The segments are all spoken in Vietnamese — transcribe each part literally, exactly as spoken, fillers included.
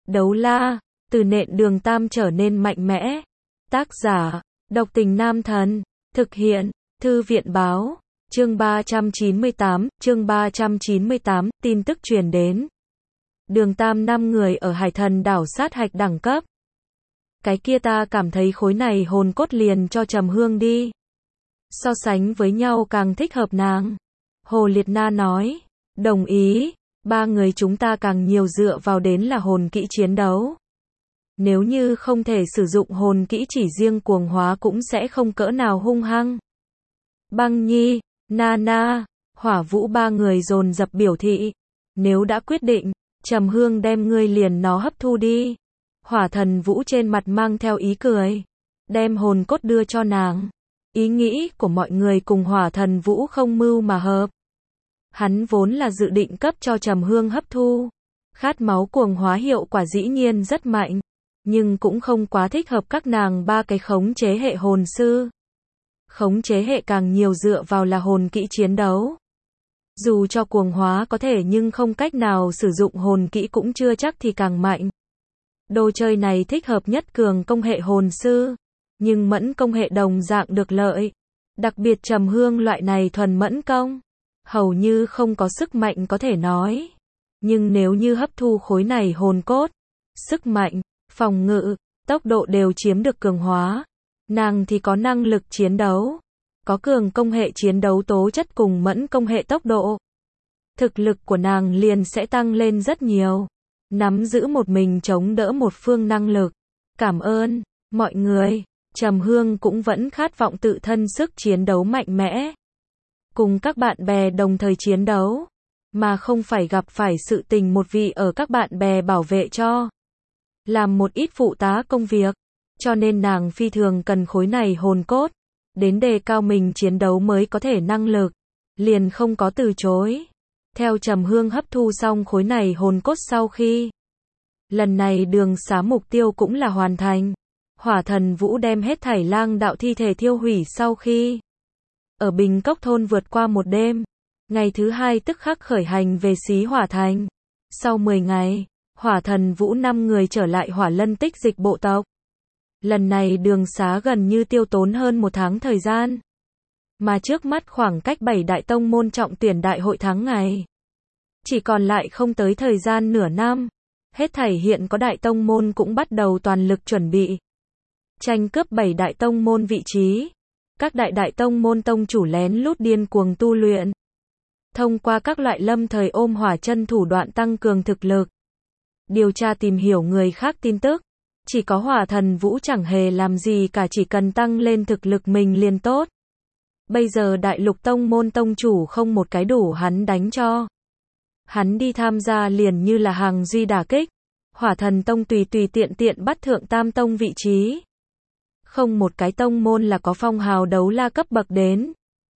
Đấu la, từ nện Đường Tam trở nên mạnh mẽ. Tác giả, Độc Tình Nam Thần. Thực hiện, Thư viện báo. Chương ba trăm chín mươi tám, chương ba trăm chín mươi tám, tin tức truyền đến. Đường Tam năm người ở Hải Thần đảo sát hạch đẳng cấp. Cái kia ta cảm thấy khối này hồn cốt liền cho Trầm Hương đi. So sánh với nhau càng thích hợp nàng. Hồ Liệt Na nói, đồng ý, ba người chúng ta càng nhiều dựa vào đến là hồn kỹ chiến đấu. Nếu như không thể sử dụng hồn kỹ chỉ riêng cuồng hóa cũng sẽ không cỡ nào hung hăng. Băng Nhi, Nana, Hỏa Vũ ba người dồn dập biểu thị. Nếu đã quyết định, Trầm Hương đem ngươi liền nó hấp thu đi. Hỏa Thần Vũ trên mặt mang theo ý cười. Đem hồn cốt đưa cho nàng. Ý nghĩ của mọi người cùng Hỏa Thần Vũ không mưu mà hợp. Hắn vốn là dự định cấp cho Trầm Hương hấp thu. Khát máu cuồng hóa hiệu quả dĩ nhiên rất mạnh. Nhưng cũng không quá thích hợp các nàng ba cái khống chế hệ hồn sư. Khống chế hệ càng nhiều dựa vào là hồn kỹ chiến đấu. Dù cho cuồng hóa có thể nhưng không cách nào sử dụng hồn kỹ cũng chưa chắc thì càng mạnh. Đồ chơi này thích hợp nhất cường công hệ hồn sư. Nhưng mẫn công hệ đồng dạng được lợi. Đặc biệt Trầm Hương loại này thuần mẫn công. Hầu như không có sức mạnh có thể nói. Nhưng nếu như hấp thu khối này hồn cốt, sức mạnh, phòng ngự, tốc độ đều chiếm được cường hóa. Nàng thì có năng lực chiến đấu. Có cường công hệ chiến đấu tố chất cùng mẫn công hệ tốc độ. Thực lực của nàng liền sẽ tăng lên rất nhiều. Nắm giữ một mình chống đỡ một phương năng lực. Cảm ơn, mọi người. Trầm Hương cũng vẫn khát vọng tự thân sức chiến đấu mạnh mẽ. Cùng các bạn bè đồng thời chiến đấu. Mà không phải gặp phải sự tình một vị ở các bạn bè bảo vệ cho. Làm một ít phụ tá công việc. Cho nên nàng phi thường cần khối này hồn cốt. Đến đề cao mình chiến đấu mới có thể năng lực. Liền không có từ chối. Theo Trầm Hương hấp thu xong khối này hồn cốt sau khi. Lần này đường xá mục tiêu cũng là hoàn thành. Hỏa Thần Vũ đem hết thảy lang đạo thi thể thiêu hủy sau khi. Ở Bình Cốc thôn vượt qua một đêm. Ngày thứ hai tức khắc khởi hành về Xí Hỏa Thành. Sau mười ngày, Hỏa Thần Vũ năm người trở lại Hỏa Lân Tích Dịch bộ tộc. Lần này đường xá gần như tiêu tốn hơn một tháng thời gian. Mà trước mắt khoảng cách bảy đại tông môn trọng tuyển đại hội tháng ngày. Chỉ còn lại không tới thời gian nửa năm. Hết thảy hiện có đại tông môn cũng bắt đầu toàn lực chuẩn bị. Tranh cướp bảy đại tông môn vị trí. Các đại đại tông môn tông chủ lén lút điên cuồng tu luyện. Thông qua các loại lâm thời ôm hỏa chân thủ đoạn tăng cường thực lực. Điều tra tìm hiểu người khác tin tức. Chỉ có Hỏa Thần Vũ chẳng hề làm gì cả, chỉ cần tăng lên thực lực mình liền tốt. Bây giờ đại lục tông môn tông chủ không một cái đủ hắn đánh cho. Hắn đi tham gia liền như là hàng duy đả kích. Hỏa Thần Tông tùy tùy tiện tiện bắt thượng tam tông vị trí. Không một cái tông môn là có phong hào đấu la cấp bậc đến.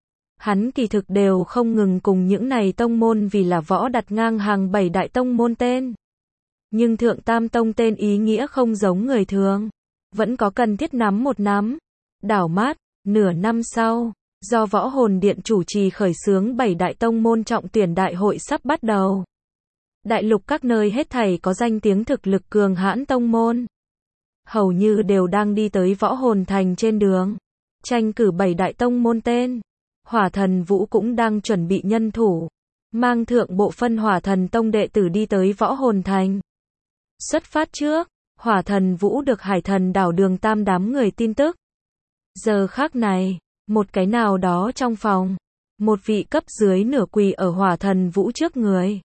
Hắn kỳ thực đều không ngừng cùng những này tông môn vì là võ đặt ngang hàng bảy đại tông môn tên. Nhưng thượng tam tông tên ý nghĩa không giống người thường. Vẫn có cần thiết nắm một nắm. Đảo mát, nửa năm sau, do Võ Hồn Điện chủ trì khởi xướng bảy đại tông môn trọng tuyển đại hội sắp bắt đầu. Đại lục các nơi hết thảy có danh tiếng thực lực cường hãn tông môn. Hầu như đều đang đi tới Võ Hồn Thành trên đường. Tranh cử bảy đại tông môn tên. Hỏa Thần Vũ cũng đang chuẩn bị nhân thủ. Mang thượng bộ phân Hỏa Thần Tông đệ tử đi tới Võ Hồn Thành. Xuất phát trước, Hỏa Thần Vũ được Hải Thần đảo Đường Tam đám người tin tức. Giờ khắc này, một cái nào đó trong phòng. Một vị cấp dưới nửa quỳ ở Hỏa Thần Vũ trước người.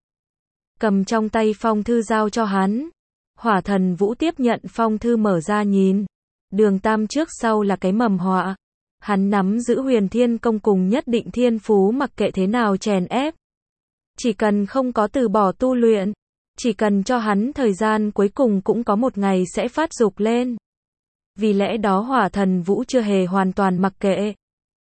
Cầm trong tay phong thư giao cho hắn. Hỏa Thần Vũ tiếp nhận phong thư mở ra nhìn. Đường Tam trước sau là cái mầm họa. Hắn nắm giữ Huyền Thiên Công cùng nhất định thiên phú mặc kệ thế nào chèn ép. Chỉ cần không có từ bỏ tu luyện. Chỉ cần cho hắn thời gian cuối cùng cũng có một ngày sẽ phát dục lên. Vì lẽ đó Hỏa Thần Vũ chưa hề hoàn toàn mặc kệ.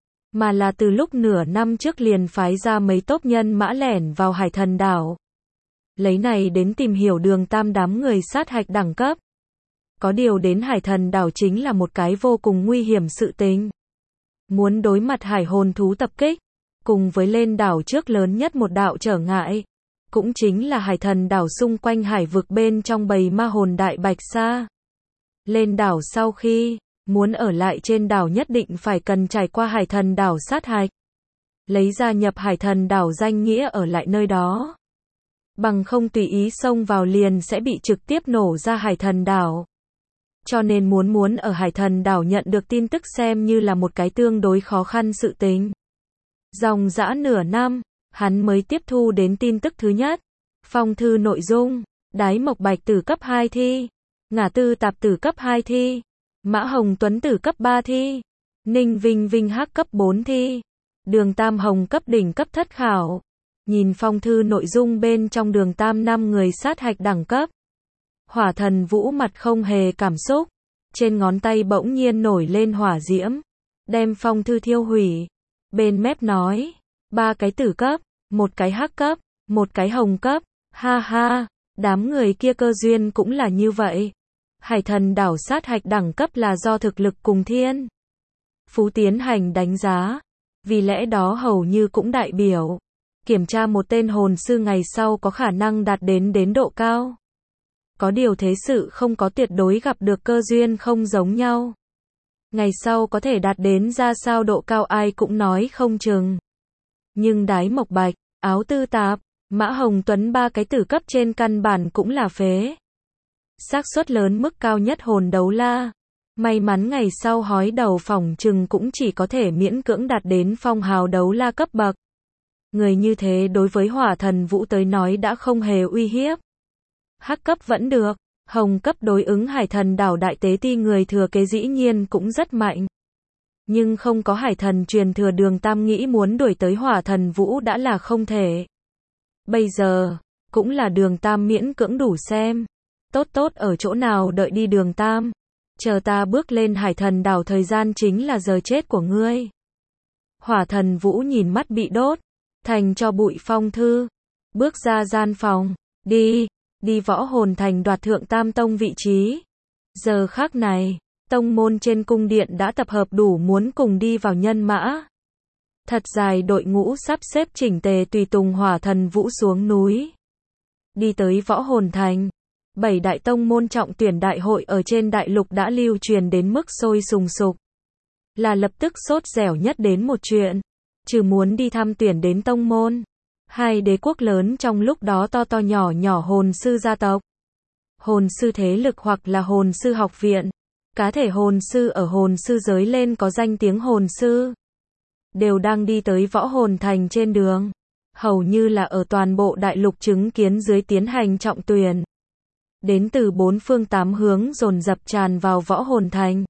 Mà là từ lúc nửa năm trước liền phái ra mấy tốp nhân mã lẻn vào Hải Thần đảo. Lấy này đến tìm hiểu Đường Tam đám người sát hạch đẳng cấp. Có điều đến Hải Thần đảo chính là một cái vô cùng nguy hiểm sự tình. Muốn đối mặt hải hồn thú tập kích. Cùng với lên đảo trước lớn nhất một đạo trở ngại. cũng chính là hải thần đảo xung quanh hải vực bên trong bầy ma hồn Đại Bạch Sa. Lên đảo sau khi, muốn ở lại trên đảo nhất định phải cần trải qua hải thần đảo sát hạch. Lấy ra nhập hải thần đảo danh nghĩa ở lại nơi đó. Bằng không tùy ý xông vào liền sẽ bị trực tiếp nổ ra hải thần đảo. Cho nên muốn muốn ở hải thần đảo nhận được tin tức xem như là một cái tương đối khó khăn sự tình. Dòng dã nửa năm, hắn mới tiếp thu đến tin tức thứ nhất. Phong thư nội dung, Đái Mộc Bạch tử cấp hai thi, Ngả Tư Tạp tử cấp hai thi, Mã Hồng Tuấn tử cấp ba thi, Ninh Vinh Vinh Hắc cấp bốn thi, Đường Tam Hồng cấp đỉnh cấp thất khảo. Nhìn phong thư nội dung bên trong Đường Tam năm người sát hạch đẳng cấp. Hỏa Thần Vũ mặt không hề cảm xúc, trên ngón tay bỗng nhiên nổi lên hỏa diễm, đem phong thư thiêu hủy. Bên mép nói, ba cái tử cấp, một cái hắc cấp, một cái hồng cấp, ha ha, đám người kia cơ duyên cũng là như vậy. Hải thần đảo sát hạch đẳng cấp là do thực lực cùng thiên phú tiến hành đánh giá, vì lẽ đó hầu như cũng đại biểu, kiểm tra một tên hồn sư ngày sau có khả năng đạt đến đến độ cao. Có điều thế sự không có tuyệt đối, gặp được cơ duyên không giống nhau. Ngày sau có thể đạt đến ra sao độ cao ai cũng nói không chừng. Nhưng Đái Mộc Bạch, Áo Tư Tạp, Mã Hồng Tuấn ba cái tử cấp trên căn bản cũng là phế. Xác suất lớn mức cao nhất hồn đấu la. May mắn ngày sau hói đầu phỏng chừng cũng chỉ có thể miễn cưỡng đạt đến phong hào đấu la cấp bậc. Người như thế đối với Hỏa Thần Vũ tới nói đã không hề uy hiếp. Hắc cấp vẫn được, hồng cấp đối ứng hải thần đảo đại tế ti người thừa kế dĩ nhiên cũng rất mạnh. Nhưng không có hải thần truyền thừa, Đường Tam nghĩ muốn đuổi tới Hỏa Thần Vũ đã là không thể. Bây giờ, cũng là Đường Tam miễn cưỡng đủ xem. Tốt tốt ở chỗ nào đợi đi Đường Tam. Chờ ta bước lên hải thần đảo thời gian chính là giờ chết của ngươi. Hỏa Thần Vũ nhìn mắt bị đốt thành cho bụi phong thư, bước ra gian phòng, đi, đi Võ Hồn Thành đoạt thượng tam tông vị trí. Giờ khắc này, tông môn trên cung điện đã tập hợp đủ muốn cùng đi vào nhân mã. Thật dài đội ngũ sắp xếp chỉnh tề tùy tùng Hỏa Thần Vũ xuống núi. Đi tới Võ Hồn Thành, bảy đại tông môn trọng tuyển đại hội ở trên đại lục đã lưu truyền đến mức sôi sùng sục. Là lập tức sốt dẻo nhất đến một chuyện, trừ muốn đi thăm tuyển đến tông môn, hai đế quốc lớn trong lúc đó to to nhỏ nhỏ hồn sư gia tộc, hồn sư thế lực hoặc là hồn sư học viện, cá thể hồn sư ở hồn sư giới lên có danh tiếng hồn sư, đều đang đi tới Võ Hồn Thành trên đường. Hầu như là ở toàn bộ đại lục chứng kiến dưới tiến hành trọng tuyển. Đến từ bốn phương tám hướng dồn dập tràn vào Võ Hồn Thành.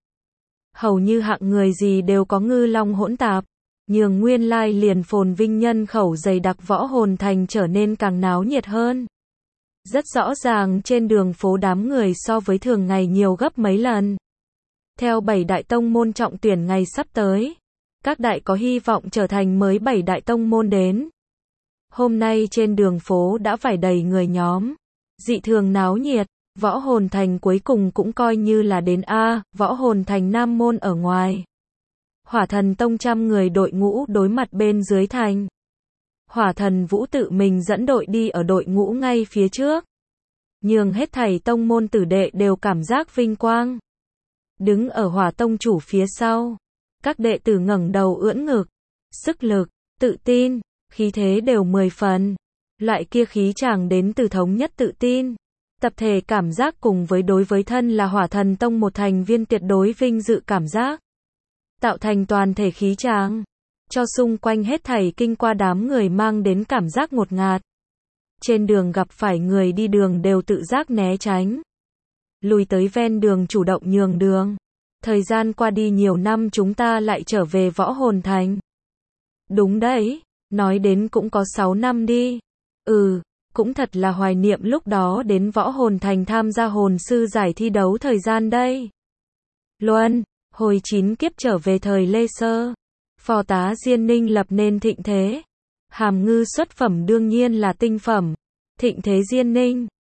Hầu như hạng người gì đều có, ngư long hỗn tạp, nhường nguyên lai liền phồn vinh nhân khẩu dày đặc Võ Hồn Thành trở nên càng náo nhiệt hơn. Rất rõ ràng trên đường phố đám người so với thường ngày nhiều gấp mấy lần. Theo bảy đại tông môn trọng tuyển ngày sắp tới, các đại có hy vọng trở thành mới bảy đại tông môn đến. Hôm nay trên đường phố đã vải đầy người nhóm, dị thường náo nhiệt. Võ Hồn Thành cuối cùng cũng coi như là đến A, Võ Hồn Thành Nam môn ở ngoài. Hỏa Thần Tông trăm người đội ngũ đối mặt bên dưới thành. Hỏa Thần Vũ tự mình dẫn đội đi ở đội ngũ ngay phía trước. Nhường hết thảy tông môn tử đệ đều cảm giác vinh quang. Đứng ở Hỏa Tông chủ phía sau, các đệ tử ngẩng đầu ưỡn ngực, sức lực, tự tin, khí thế đều mười phần. Loại kia khí chàng đến từ thống nhất tự tin, tập thể cảm giác cùng với đối với thân là Hỏa Thần Tông một thành viên tuyệt đối vinh dự cảm giác. Tạo thành toàn thể khí chàng, cho xung quanh hết thảy kinh qua đám người mang đến cảm giác ngột ngạt. Trên đường gặp phải người đi đường đều tự giác né tránh. Lùi tới ven đường chủ động nhường đường. Thời gian qua đi nhiều năm chúng ta lại trở về Võ Hồn Thành. Đúng đấy, nói đến cũng có sáu năm đi. Ừ, cũng thật là hoài niệm lúc đó đến Võ Hồn Thành tham gia hồn sư giải thi đấu thời gian đây. Luân, hồi chín kiếp trở về thời Lê Sơ, phò tá Diên Ninh lập nên thịnh thế. Hàm ngư xuất phẩm đương nhiên là tinh phẩm. Thịnh thế Diên Ninh,